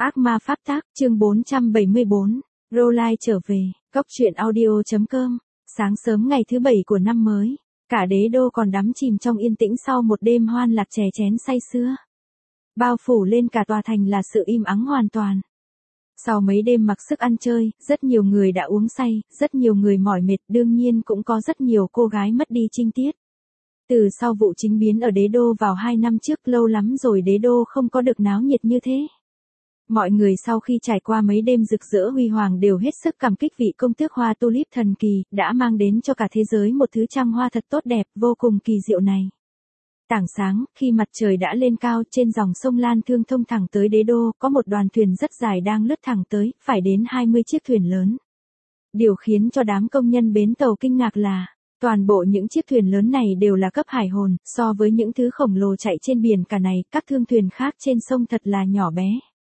Ác ma pháp tác, chương 474, Rowline trở về, cốc truyện audio.com, sáng sớm ngày thứ 7 của năm mới, cả đế đô còn đắm chìm trong yên tĩnh sau một đêm hoan lạc chè chén say sưa. Bao phủ lên cả tòa thành là sự im ắng hoàn toàn. Sau mấy đêm mặc sức ăn chơi, rất nhiều người đã uống say, rất nhiều người mỏi mệt, đương nhiên cũng có rất nhiều cô gái mất đi trinh tiết. Từ sau vụ chính biến ở đế đô vào 2 năm trước, lâu lắm rồi đế đô không có được náo nhiệt như thế. Mọi người sau khi trải qua mấy đêm rực rỡ huy hoàng đều hết sức cảm kích vị công tước hoa tulip thần kỳ, đã mang đến cho cả thế giới một thứ trăng hoa thật tốt đẹp, vô cùng kỳ diệu này. Tảng sáng, khi mặt trời đã lên cao, trên dòng sông Lan Thương thông thẳng tới đế đô, có một đoàn thuyền rất dài đang lướt thẳng tới, phải đến 20 chiếc thuyền lớn. Điều khiến cho đám công nhân bến tàu kinh ngạc là, toàn bộ những chiếc thuyền lớn này đều là cấp hải hồn, so với những thứ khổng lồ chạy trên biển cả này, các thương thuyền khác trên sông thật là nhỏ bé.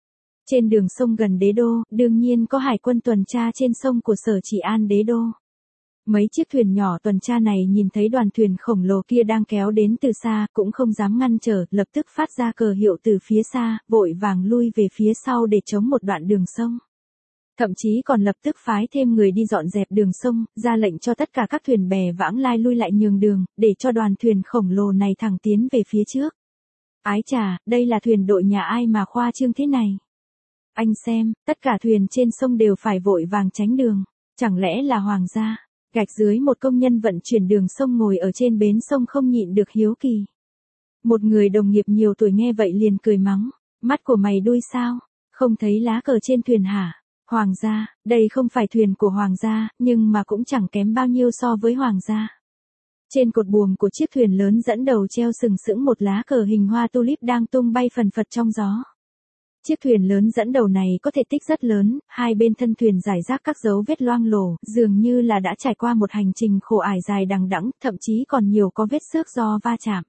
Trên đường sông gần đế đô, đương nhiên có hải quân tuần tra trên sông của Sở Trị An đế đô. Mấy chiếc thuyền nhỏ tuần tra này nhìn thấy đoàn thuyền khổng lồ kia đang kéo đến từ xa, cũng không dám ngăn trở, lập tức phát ra cờ hiệu từ phía xa, vội vàng lui về phía sau để chống một đoạn đường sông. Thậm chí còn lập tức phái thêm người đi dọn dẹp đường sông, ra lệnh cho tất cả các thuyền bè vãng lai lui lại nhường đường, để cho đoàn thuyền khổng lồ này thẳng tiến về phía trước. Ái chà, đây là thuyền đội nhà ai mà khoa trương thế này? Anh xem, tất cả thuyền trên sông đều phải vội vàng tránh đường, chẳng lẽ là hoàng gia? Gạch dưới một công nhân vận chuyển đường sông ngồi ở trên bến sông không nhịn được hiếu kỳ. Một người đồng nghiệp nhiều tuổi nghe vậy liền cười mắng, mắt của mày đuôi sao, không thấy lá cờ trên thuyền hả? Hoàng gia, đây không phải thuyền của hoàng gia, nhưng mà cũng chẳng kém bao nhiêu so với hoàng gia. Trên cột buồm của chiếc thuyền lớn dẫn đầu treo sừng sững một lá cờ hình hoa tulip đang tung bay phần phật trong gió. Chiếc thuyền lớn dẫn đầu này có thể tích rất lớn, hai bên thân thuyền rải rác các dấu vết loang lổ, dường như là đã trải qua một hành trình khổ ải dài đằng đẵng, thậm chí còn nhiều có vết xước do va chạm.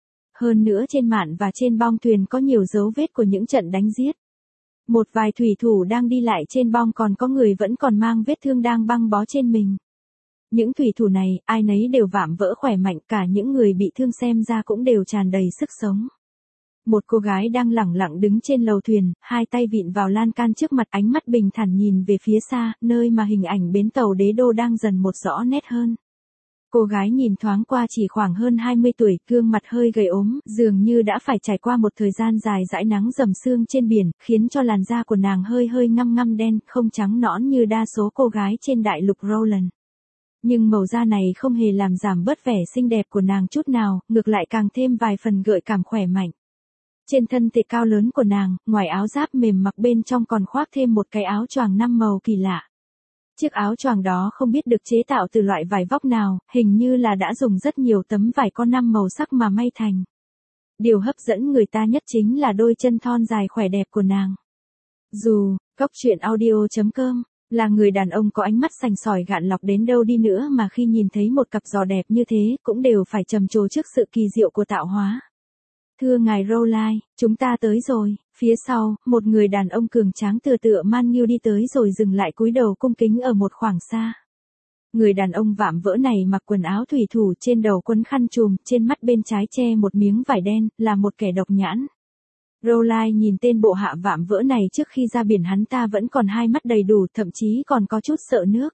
Hơn nữa trên mạn và trên bong thuyền có nhiều dấu vết của những trận đánh giết. Một vài thủy thủ đang đi lại trên bong, còn có người vẫn còn mang vết thương đang băng bó trên mình. Những thủy thủ này, ai nấy đều vạm vỡ khỏe mạnh, cả những người bị thương xem ra cũng đều tràn đầy sức sống. Một cô gái đang lẳng lặng đứng trên lầu thuyền, hai tay vịn vào lan can trước mặt, ánh mắt bình thản nhìn về phía xa, nơi mà hình ảnh bến tàu đế đô đang dần một rõ nét hơn. Cô gái nhìn thoáng qua chỉ khoảng hơn 20 tuổi, gương mặt hơi gầy ốm, dường như đã phải trải qua một thời gian dài dãi nắng rầm sương trên biển, khiến cho làn da của nàng hơi hơi ngăm ngăm đen, không trắng nõn như đa số cô gái trên đại lục Roland. Nhưng màu da này không hề làm giảm bớt vẻ xinh đẹp của nàng chút nào, ngược lại càng thêm vài phần gợi cảm khỏe mạnh. Trên thân thể cao lớn của nàng, ngoài áo giáp mềm mặc bên trong còn khoác thêm một cái áo choàng 5 màu kỳ lạ. Chiếc áo choàng đó không biết được chế tạo từ loại vải vóc nào, hình như là đã dùng rất nhiều tấm vải có 5 màu sắc mà may thành. Điều hấp dẫn người ta nhất chính là đôi chân thon dài khỏe đẹp của nàng. Dù, cốc truyện audio.com, là người đàn ông có ánh mắt sành sỏi gạn lọc đến đâu đi nữa mà khi nhìn thấy một cặp giò đẹp như thế, cũng đều phải trầm trồ trước sự kỳ diệu của tạo hóa. Thưa ngài Rowline, chúng ta tới rồi. Phía sau, một người đàn ông cường tráng tựa man nghiêu đi tới rồi dừng lại cúi đầu cung kính ở một khoảng xa. Người đàn ông vạm vỡ này mặc quần áo thủy thủ, trên đầu quấn khăn trùm, trên mắt bên trái che một miếng vải đen, là một kẻ độc nhãn. Rowline nhìn tên bộ hạ vạm vỡ này, trước khi ra biển hắn ta vẫn còn hai mắt đầy đủ, thậm chí còn có chút sợ nước.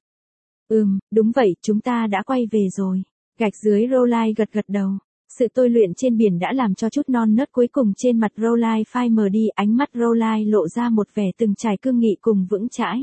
Đúng vậy, chúng ta đã quay về rồi. Gạch dưới Rowline gật gật đầu. Sự tôi luyện trên biển đã làm cho chút non nớt cuối cùng trên mặt Rowline phai mờ đi, ánh mắt Rowline lộ ra một vẻ từng trải cương nghị cùng vững chãi.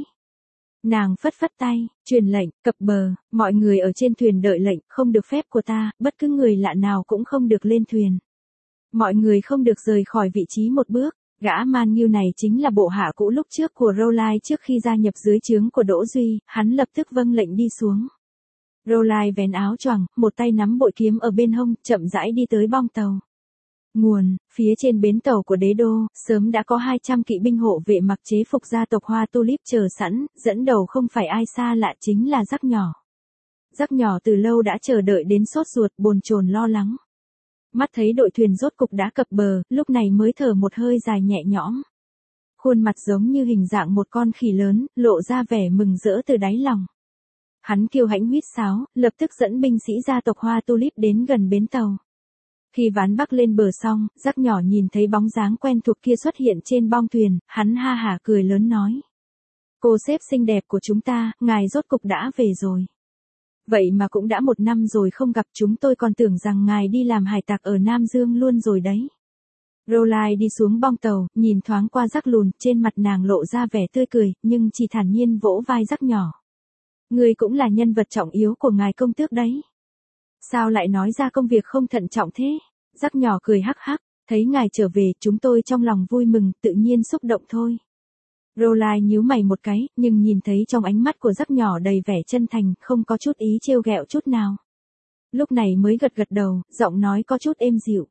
Nàng phất phất tay, truyền lệnh, cập bờ, mọi người ở trên thuyền đợi lệnh, không được phép của ta, bất cứ người lạ nào cũng không được lên thuyền. Mọi người không được rời khỏi vị trí một bước. Gã man nghiêu này chính là bộ hạ cũ lúc trước của Rowline trước khi gia nhập dưới trướng của Đỗ Duy, hắn lập tức vâng lệnh đi xuống. Rowline vén áo choàng, một tay nắm bội kiếm ở bên hông, chậm rãi đi tới bong tàu. Nguồn, phía trên bến tàu của đế đô, sớm đã có 200 kỵ binh hộ vệ mặc chế phục gia tộc hoa tulip chờ sẵn, dẫn đầu không phải ai xa lạ chính là Jack nhỏ. Jack nhỏ từ lâu đã chờ đợi đến sốt ruột, bồn chồn lo lắng. Mắt thấy đội thuyền rốt cục đã cập bờ, lúc này mới thở một hơi dài nhẹ nhõm. Khuôn mặt giống như hình dạng một con khỉ lớn, lộ ra vẻ mừng rỡ từ đáy lòng. Hắn kiêu hãnh huýt sáo, lập tức dẫn binh sĩ gia tộc hoa tulip đến gần bến tàu. Khi ván bắc lên bờ xong, Jack nhỏ nhìn thấy bóng dáng quen thuộc kia xuất hiện trên bong thuyền, hắn ha hả cười lớn nói. Cô sếp xinh đẹp của chúng ta, ngài rốt cục đã về rồi. Vậy mà cũng đã 1 năm rồi không gặp, chúng tôi còn tưởng rằng ngài đi làm hải tặc ở Nam Dương luôn rồi đấy. Roline đi xuống bong tàu, nhìn thoáng qua Jack lùn, trên mặt nàng lộ ra vẻ tươi cười, nhưng chỉ thản nhiên vỗ vai Jack nhỏ. Ngươi cũng là nhân vật trọng yếu của ngài công tước đấy. Sao lại nói ra công việc không thận trọng thế? Jack nhỏ cười hắc hắc, thấy ngài trở về, chúng tôi trong lòng vui mừng, tự nhiên xúc động thôi. Roline nhíu mày một cái, nhưng nhìn thấy trong ánh mắt của Jack nhỏ đầy vẻ chân thành, không có chút ý trêu ghẹo chút nào. Lúc này mới gật gật đầu, giọng nói có chút êm dịu.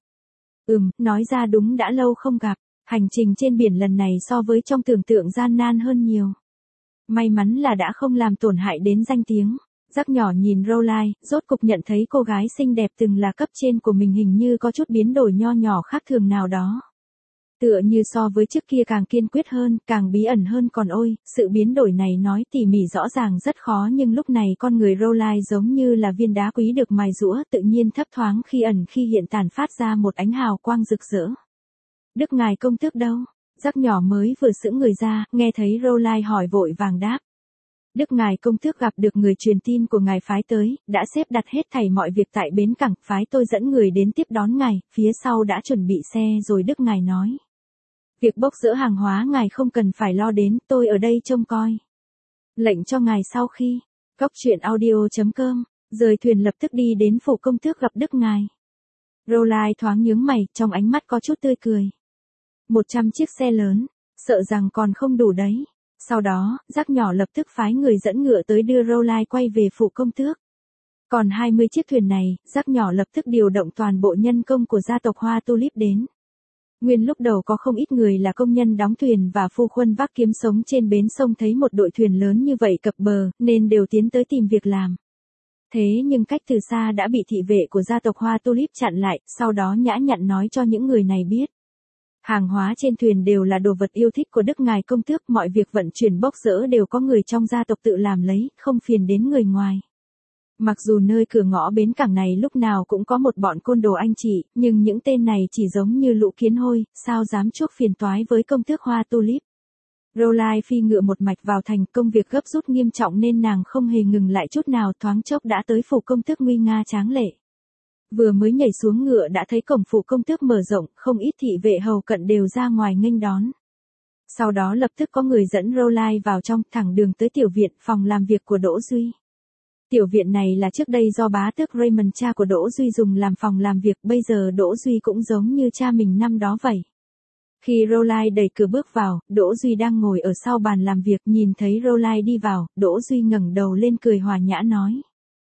Nói ra đúng đã lâu không gặp, hành trình trên biển lần này so với trong tưởng tượng gian nan hơn nhiều. May mắn là đã không làm tổn hại đến danh tiếng. Jack nhỏ nhìn Roline, rốt cục nhận thấy cô gái xinh đẹp từng là cấp trên của mình hình như có chút biến đổi nho nhỏ khác thường nào đó. Tựa như so với trước kia càng kiên quyết hơn, càng bí ẩn hơn, còn ôi, sự biến đổi này nói tỉ mỉ rõ ràng rất khó, nhưng lúc này con người Roline giống như là viên đá quý được mài giũa, tự nhiên thấp thoáng khi ẩn khi hiện, tản phát ra một ánh hào quang rực rỡ. Đức ngài công tước đâu? Jack nhỏ mới vừa sững người ra, nghe thấy Roline hỏi vội vàng đáp. Đức ngài công tước gặp được người truyền tin của ngài phái tới, đã xếp đặt hết thảy mọi việc tại bến cảng, phái tôi dẫn người đến tiếp đón ngài, phía sau đã chuẩn bị xe rồi. Đức ngài nói. Việc bốc dỡ hàng hóa ngài không cần phải lo đến, tôi ở đây trông coi. Lệnh cho ngài sau khi, Cóc truyện audio.com, rời thuyền lập tức đi đến phủ công tước gặp Đức ngài. Roline thoáng nhướng mày, trong ánh mắt có chút tươi cười. 100 chiếc xe lớn, sợ rằng còn không đủ đấy. Sau đó, Jack nhỏ lập tức phái người dẫn ngựa tới đưa Roline quay về phủ công tước. Còn 20 chiếc thuyền này, Jack nhỏ lập tức điều động toàn bộ nhân công của gia tộc Hoa Tulip đến. Nguyên lúc đầu có không ít người là công nhân đóng thuyền và phu khuân vác kiếm sống trên bến sông, thấy một đội thuyền lớn như vậy cập bờ, nên đều tiến tới tìm việc làm. Thế nhưng cách từ xa đã bị thị vệ của gia tộc Hoa Tulip chặn lại, sau đó nhã nhặn nói cho những người này biết. Hàng hóa trên thuyền đều là đồ vật yêu thích của Đức ngài công tước, mọi việc vận chuyển bốc dỡ đều có người trong gia tộc tự làm lấy, không phiền đến người ngoài. Mặc dù nơi cửa ngõ bến cảng này lúc nào cũng có một bọn côn đồ anh chị, nhưng những tên này chỉ giống như lũ kiến hôi, sao dám chuốc phiền toái với công tước Hoa Tulip. Roline phi ngựa một mạch vào thành, công việc gấp rút nghiêm trọng nên nàng không hề ngừng lại chút nào, thoáng chốc đã tới phủ công tước nguy nga tráng lệ. Vừa mới nhảy xuống ngựa đã thấy cổng phủ công tước mở rộng, không ít thị vệ hầu cận đều ra ngoài nghênh đón. Sau đó lập tức có người dẫn Roline vào trong, thẳng đường tới tiểu viện, phòng làm việc của Đỗ Duy. Tiểu viện này là trước đây do bá tước Raymond cha của Đỗ Duy dùng làm phòng làm việc, bây giờ Đỗ Duy cũng giống như cha mình năm đó vậy. Khi Roline đẩy cửa bước vào, Đỗ Duy đang ngồi ở sau bàn làm việc, nhìn thấy Roline đi vào, Đỗ Duy ngẩng đầu lên cười hòa nhã nói.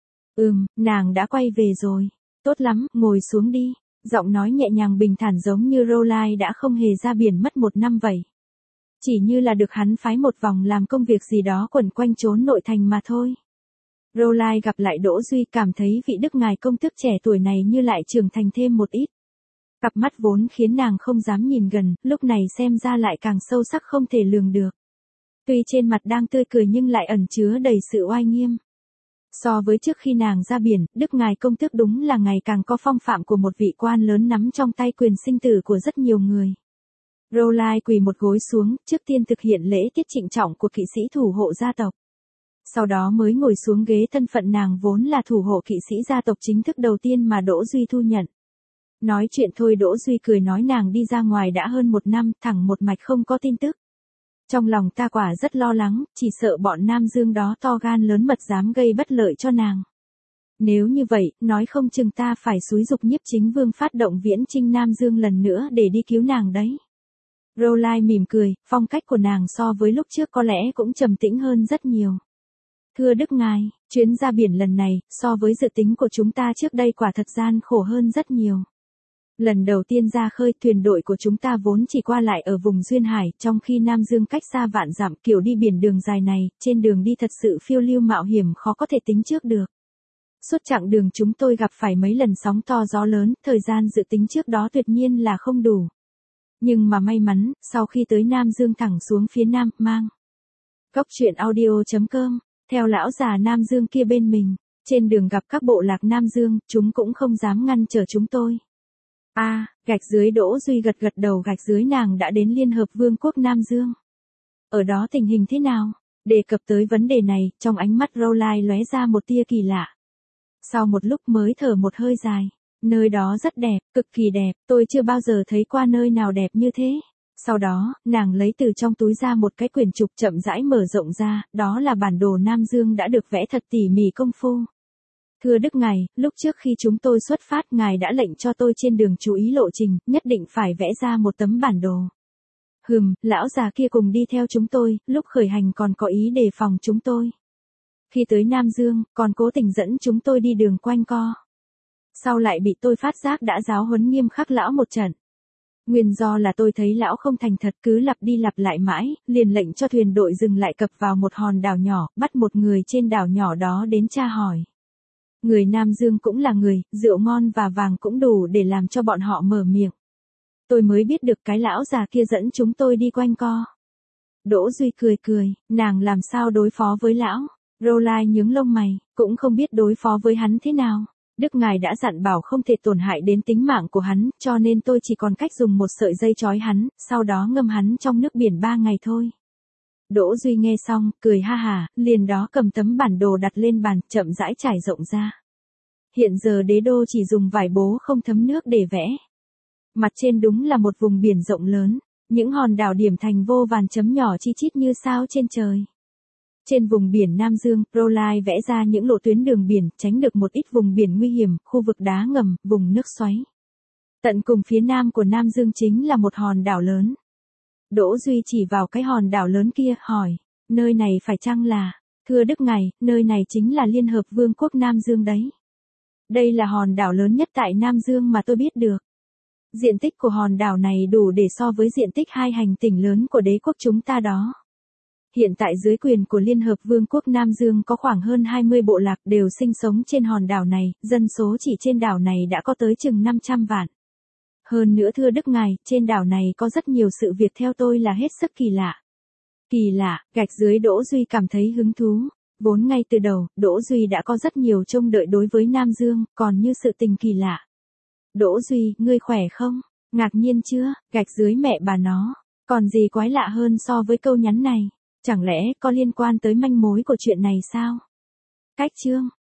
Nàng đã quay về rồi. Tốt lắm, ngồi xuống đi. Giọng nói nhẹ nhàng bình thản giống như Roline đã không hề ra biển mất 1 năm vậy. Chỉ như là được hắn phái một vòng làm công việc gì đó quẩn quanh trốn nội thành mà thôi. Roline gặp lại Đỗ Duy, cảm thấy vị Đức ngài công tước trẻ tuổi này như lại trưởng thành thêm một ít. Cặp mắt vốn khiến nàng không dám nhìn gần, lúc này xem ra lại càng sâu sắc không thể lường được. Tuy trên mặt đang tươi cười nhưng lại ẩn chứa đầy sự oai nghiêm. So với trước khi nàng ra biển, Đức ngài công tước đúng là ngày càng có phong phạm của một vị quan lớn nắm trong tay quyền sinh tử của rất nhiều người. Roline quỳ một gối xuống, trước tiên thực hiện lễ tiết trịnh trọng của kỵ sĩ thủ hộ gia tộc. Sau đó mới ngồi xuống ghế, thân phận nàng vốn là thủ hộ kỵ sĩ gia tộc chính thức đầu tiên mà Đỗ Duy thu nhận. Nói chuyện thôi Đỗ Duy cười nói nàng đi ra ngoài đã hơn 1 năm, thẳng một mạch không có tin tức. Trong lòng ta quả rất lo lắng, chỉ sợ bọn Nam Dương đó to gan lớn mật dám gây bất lợi cho nàng. Nếu như vậy, nói không chừng ta phải xúi giục Nhiếp Chính Vương phát động viễn chinh Nam Dương lần nữa để đi cứu nàng đấy. Roline mỉm cười, phong cách của nàng so với lúc trước có lẽ cũng trầm tĩnh hơn rất nhiều. Thưa Đức ngài, chuyến ra biển lần này, so với dự tính của chúng ta trước đây quả thật gian khổ hơn rất nhiều. Lần đầu tiên ra khơi, thuyền đội của chúng ta vốn chỉ qua lại ở vùng duyên hải, trong khi Nam Dương cách xa vạn dặm, kiểu đi biển đường dài này, trên đường đi thật sự phiêu lưu mạo hiểm khó có thể tính trước được. Suốt chặng đường chúng tôi gặp phải mấy lần sóng to gió lớn, thời gian dự tính trước đó tuyệt nhiên là không đủ. Nhưng mà may mắn, sau khi tới Nam Dương thẳng xuống phía Nam, mang Cóc truyện audio.com, theo lão già Nam Dương kia bên mình, trên đường gặp các bộ lạc Nam Dương, chúng cũng không dám ngăn trở chúng tôi. Gạch dưới Đỗ Duy gật gật đầu, gạch dưới nàng đã đến Liên Hợp Vương quốc Nam Dương. Ở đó tình hình thế nào? Đề cập tới vấn đề này, trong ánh mắt Rowline lóe ra một tia kỳ lạ. Sau một lúc mới thở một hơi dài. Nơi đó rất đẹp, cực kỳ đẹp, tôi chưa bao giờ thấy qua nơi nào đẹp như thế. Sau đó, nàng lấy từ trong túi ra một cái quyển trục chậm rãi mở rộng ra, đó là bản đồ Nam Dương đã được vẽ thật tỉ mỉ công phu. Thưa Đức Ngài, lúc trước khi chúng tôi xuất phát, Ngài đã lệnh cho tôi trên đường chú ý lộ trình, nhất định phải vẽ ra một tấm bản đồ. Lão già kia cùng đi theo chúng tôi, lúc khởi hành còn có ý đề phòng chúng tôi. Khi tới Nam Dương, còn cố tình dẫn chúng tôi đi đường quanh co. Sau lại bị tôi phát giác đã giáo huấn nghiêm khắc lão một trận. Nguyên do là tôi thấy lão không thành thật, cứ lặp đi lặp lại mãi, liền lệnh cho thuyền đội dừng lại cập vào một hòn đảo nhỏ, bắt một người trên đảo nhỏ đó đến tra hỏi. Người Nam Dương cũng là người, rượu ngon và vàng cũng đủ để làm cho bọn họ mở miệng. Tôi mới biết được cái lão già kia dẫn chúng tôi đi quanh co. Đỗ Duy cười, nàng làm sao đối phó với lão? Rowline nhướng lông mày, cũng không biết đối phó với hắn thế nào. Đức Ngài đã dặn bảo không thể tổn hại đến tính mạng của hắn, cho nên tôi chỉ còn cách dùng một sợi dây trói hắn, sau đó ngâm hắn trong nước biển 3 ngày thôi. Đỗ Duy nghe xong, cười ha hả, liền đó cầm tấm bản đồ đặt lên bàn, chậm rãi trải rộng ra. Hiện giờ đế đô chỉ dùng vải bố không thấm nước để vẽ. Mặt trên đúng là một vùng biển rộng lớn, những hòn đảo điểm thành vô vàn chấm nhỏ chi chít như sao trên trời. Trên vùng biển Nam Dương, Rowline vẽ ra những lộ tuyến đường biển, tránh được một ít vùng biển nguy hiểm, khu vực đá ngầm, vùng nước xoáy. Tận cùng phía nam của Nam Dương chính là một hòn đảo lớn. Đỗ Duy chỉ vào cái hòn đảo lớn kia, hỏi, nơi này phải chăng là, thưa Đức Ngài, nơi này chính là Liên Hợp Vương quốc Nam Dương đấy. Đây là hòn đảo lớn nhất tại Nam Dương mà tôi biết được. Diện tích của hòn đảo này đủ để so với diện tích 2 hành tinh lớn của đế quốc chúng ta đó. Hiện tại dưới quyền của Liên Hợp Vương quốc Nam Dương có khoảng hơn 20 bộ lạc đều sinh sống trên hòn đảo này, dân số chỉ trên đảo này đã có tới chừng 500 vạn. Hơn nữa thưa Đức Ngài, trên đảo này có rất nhiều sự việc theo tôi là hết sức kỳ lạ. Kỳ lạ, gạch dưới Đỗ Duy cảm thấy hứng thú. Vốn ngay từ đầu, Đỗ Duy đã có rất nhiều trông đợi đối với Nam Dương, còn như sự tình kỳ lạ. Đỗ Duy, ngươi khỏe không? Ngạc nhiên chưa? Gạch dưới mẹ bà nó. Còn gì quái lạ hơn so với câu nhắn này? Chẳng lẽ có liên quan tới manh mối của chuyện này sao? Cách chương